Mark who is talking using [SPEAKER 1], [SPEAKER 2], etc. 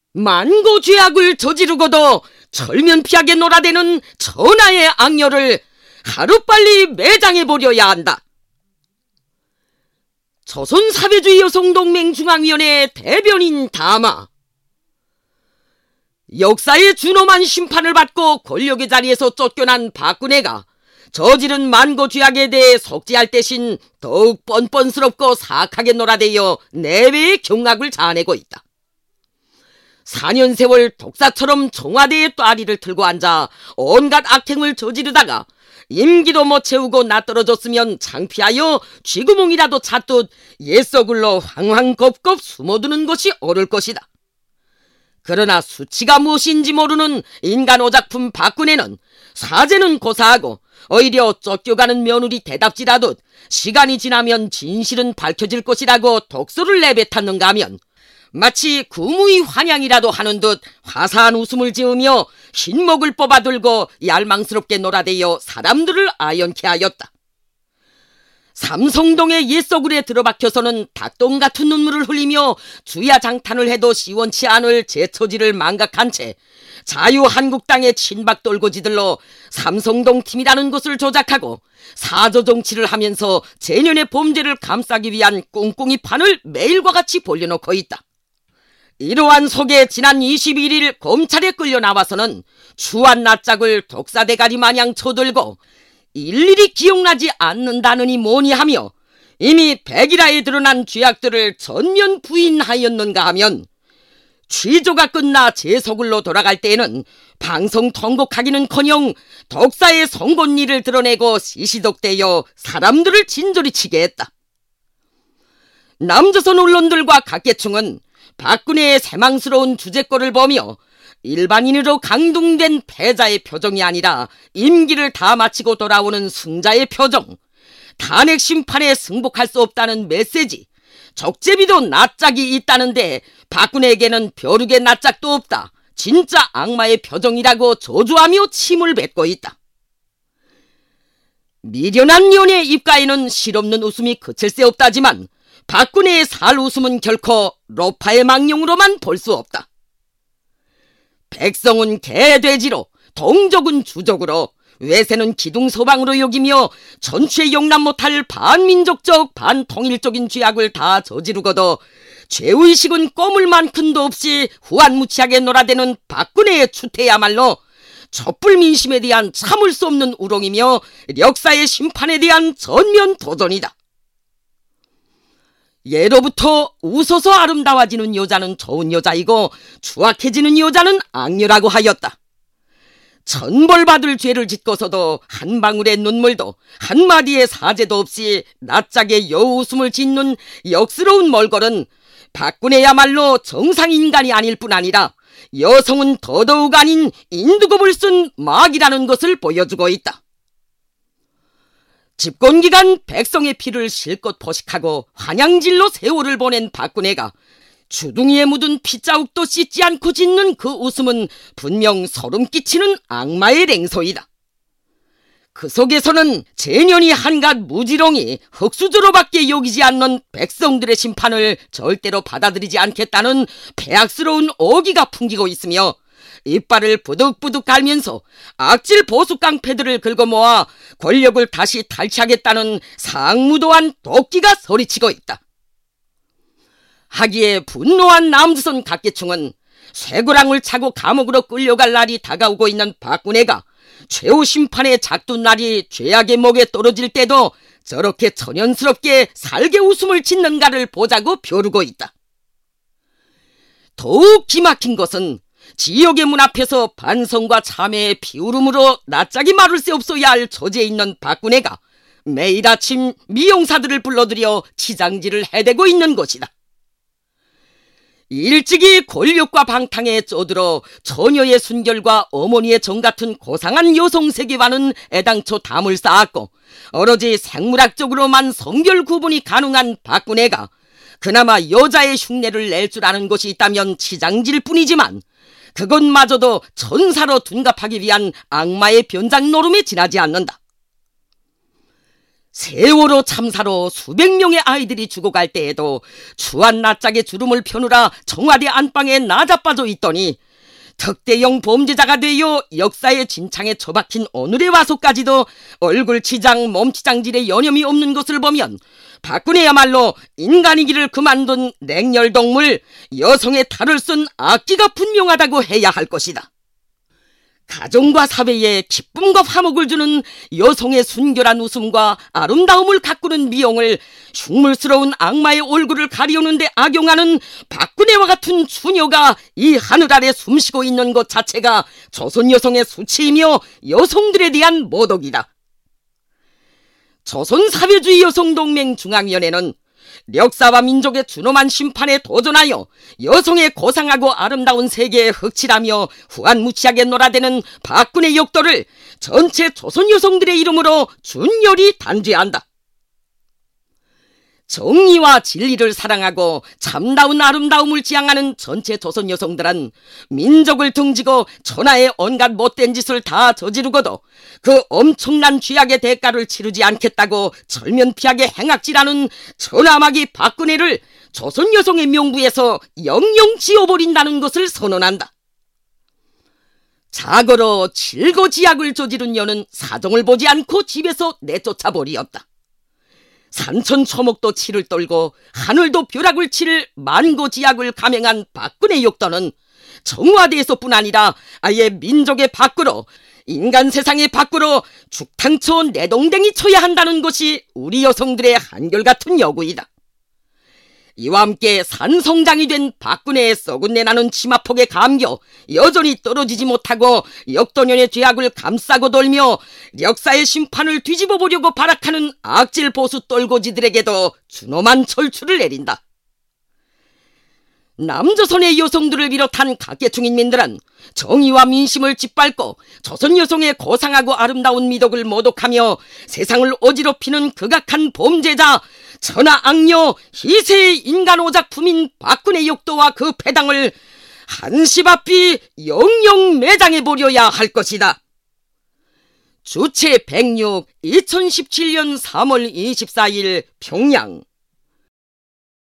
[SPEAKER 1] 만고 죄악을 저지르고도 철면피하게 놀아대는 천하의 악녀를 하루빨리 매장해버려야 한다. 조선사회주의 여성동맹 중앙위원회 대변인 다마. 역사의 준엄한 심판을 받고 권력의 자리에서 쫓겨난 박근혜가 저지른 만고 죄악에 대해 속죄할 대신 더욱 뻔뻔스럽고 사악하게 놀아대어 내외의 경악을 자아내고 있다. 4년 세월 독사처럼 청와대의 또아리를 틀고 앉아 온갖 악행을 저지르다가 임기도 못 채우고 낯떨어졌으면 창피하여 쥐구멍이라도 찾듯 옛서글로 황황겁겁 숨어두는 것이 옳을 것이다. 그러나 수치가 무엇인지 모르는 인간 오작품 박근혜는 사죄는 고사하고 오히려 쫓겨가는 며느리 대답질하듯 시간이 지나면 진실은 밝혀질 것이라고 독소를 내뱉었는가 하면 마치 구무의 환양이라도 하는 듯 화사한 웃음을 지으며 흰목을 뽑아들고 얄망스럽게 놀아대어 사람들을 아연케 하였다. 삼성동의 옛소굴에 들어박혀서는 닭똥 같은 눈물을 흘리며 주야장탄을 해도 시원치 않을 제 처지를 망각한 채 자유한국당의 친박 떨고지들로 삼성동 팀이라는 것을 조작하고 사저정치를 하면서 재년의 범죄를 감싸기 위한 꿍꿍이 판을 매일과 같이 벌려놓고 있다. 이러한 속에 지난 21일 검찰에 끌려 나와서는 추한 낯짝을 독사대가리 마냥 쳐들고 일일이 기억나지 않는다느니 뭐니 하며 이미 백일하에 드러난 죄악들을 전면 부인하였는가 하면 취조가 끝나 제소굴로 돌아갈 때에는 방송 통곡하기는커녕 독사의 송곳니를 드러내고 시시덕대어 사람들을 진저리 치게 했다. 남조선 언론들과 각계층은 박근혜의 새망스러운 주제거를 보며 일반인으로 강동된 패자의 표정이 아니라 임기를 다 마치고 돌아오는 승자의 표정, 탄핵 심판에 승복할 수 없다는 메시지, 적재비도 낯짝이 있다는데 박근혜에게는 벼룩의 낯짝도 없다, 진짜 악마의 표정이라고 저주하며 침을 뱉고 있다. 미련한 연의 입가에는 실없는 웃음이 그칠 새 없다지만 박근혜의 살 웃음은 결코 로파의 망령으로만 볼 수 없다. 백성은 개돼지로, 동족은 주족으로, 외세는 기둥서방으로 여기며 전체 용납 못할 반민족적 반통일적인 죄악을 다 저지르고도 죄의식은 꼬물만큼도 없이 후안무치하게 놀아대는 박근혜의 추태야말로 촛불 민심에 대한 참을 수 없는 우롱이며 역사의 심판에 대한 전면 도전이다. 예로부터 웃어서 아름다워지는 여자는 좋은 여자이고 추악해지는 여자는 악녀라고 하였다. 천벌받을 죄를 짓고서도 한 방울의 눈물도 한마디의 사죄도 없이 낯짝에 여웃음을 짓는 역스러운 몰골은 박근혜야말로 정상인간이 아닐 뿐 아니라 여성은 더더욱 아닌 인두겁을 쓴 마귀라는 것을 보여주고 있다. 집권기간 백성의 피를 실컷 포식하고 환양질로 세월을 보낸 박근혜가 주둥이에 묻은 피자욱도 씻지 않고 짓는 그 웃음은 분명 소름 끼치는 악마의 랭소이다. 그 속에서는 재년이 한갓 무지렁이 흙수저로밖에 여기지 않는 백성들의 심판을 절대로 받아들이지 않겠다는 폐악스러운 오기가 풍기고 있으며 이빨을 부득부득 갈면서 악질 보수 깡패들을 긁어모아 권력을 다시 탈취하겠다는 상무도한 도끼가 소리치고 있다. 하기에 분노한 남조선 각계층은 쇠고랑을 차고 감옥으로 끌려갈 날이 다가오고 있는 박근혜가 최후 심판의 작둔 날이 죄악의 목에 떨어질 때도 저렇게 천연스럽게 살게 웃음을 짓는가를 보자고 벼르고 있다. 더욱 기막힌 것은 지역의 문 앞에서 반성과 참회의 피울음으로 낯짝이 마를 새 없어야 할 처지에 있는 박근혜가 매일 아침 미용사들을 불러들여 치장질을 해대고 있는 것이다. 일찍이 권력과 방탕에 쩌들어 처녀의 순결과 어머니의 정 같은 고상한 여성 세계와는 애당초 담을 쌓았고 오로지 생물학적으로만 성별 구분이 가능한 박근혜가 그나마 여자의 흉내를 낼 줄 아는 것이 있다면 치장질 뿐이지만 그것마저도 천사로 둔갑하기 위한 악마의 변장 노름에 지나지 않는다. 세월호 참사로 수백 명의 아이들이 죽어갈 때에도 추한 낯짝에 주름을 펴누라 청와대 안방에 나자빠져 있더니 특대형 범죄자가 되어 역사의 진창에 처박힌 오늘에 와서까지도 얼굴 치장 몸치장질에 여념이 없는 것을 보면 박근혜야말로 인간이기를 그만둔 냉혈동물, 여성의 탈을 쓴 악기가 분명하다고 해야 할 것이다. 가정과 사회에 기쁨과 화목을 주는 여성의 순결한 웃음과 아름다움을 가꾸는 미용을 흉물스러운 악마의 얼굴을 가리우는 데 악용하는 박근혜와 같은 추녀가 이 하늘 아래 숨쉬고 있는 것 자체가 조선 여성의 수치이며 여성들에 대한 모독이다. 조선사회주의 여성동맹 중앙위원회는 역사와 민족의 준엄한 심판에 도전하여 여성의 고상하고 아름다운 세계에 흑칠하며 후한무치하게 놀아대는 박근혜 역도를 전체 조선 여성들의 이름으로 준열히 단죄한다. 정의와 진리를 사랑하고 참다운 아름다움을 지향하는 전체 조선 여성들은 민족을 등지고 천하의 온갖 못된 짓을 다 저지르고도 그 엄청난 죄악의 대가를 치르지 않겠다고 절면피하게 행악질하는 천하마귀 박근혜를 조선 여성의 명부에서 영영 지워버린다는 것을 선언한다. 자거로 질거지약을 저지른 여는 사정을 보지 않고 집에서 내쫓아버리었다. 산천초목도 치를 떨고 하늘도 벼락을 칠 만고지약을 감행한 박근혜 역도는 청와대에서뿐 아니라 아예 민족의 밖으로, 인간 세상의 밖으로 죽탕쳐 내동댕이 쳐야 한다는 것이 우리 여성들의 한결같은 요구이다. 이와 함께 산성장이 된 박근혜의 썩은 내나는 치마폭에 감겨 여전히 떨어지지 못하고 역도년의 죄악을 감싸고 돌며 역사의 심판을 뒤집어 보려고 발악하는 악질 보수 떨고지들에게도 준엄한 철출을 내린다. 남조선의 여성들을 비롯한 각계층 인민들은 정의와 민심을 짓밟고 조선 여성의 고상하고 아름다운 미덕을 모독하며 세상을 어지럽히는 극악한 범죄자, 천하악녀, 희세의 인간 오작품인 박근혜 역도와 그 패당을 한시바삐 영영 매장해버려야 할 것이다. 주체 106 2017년 3월 24일 평양.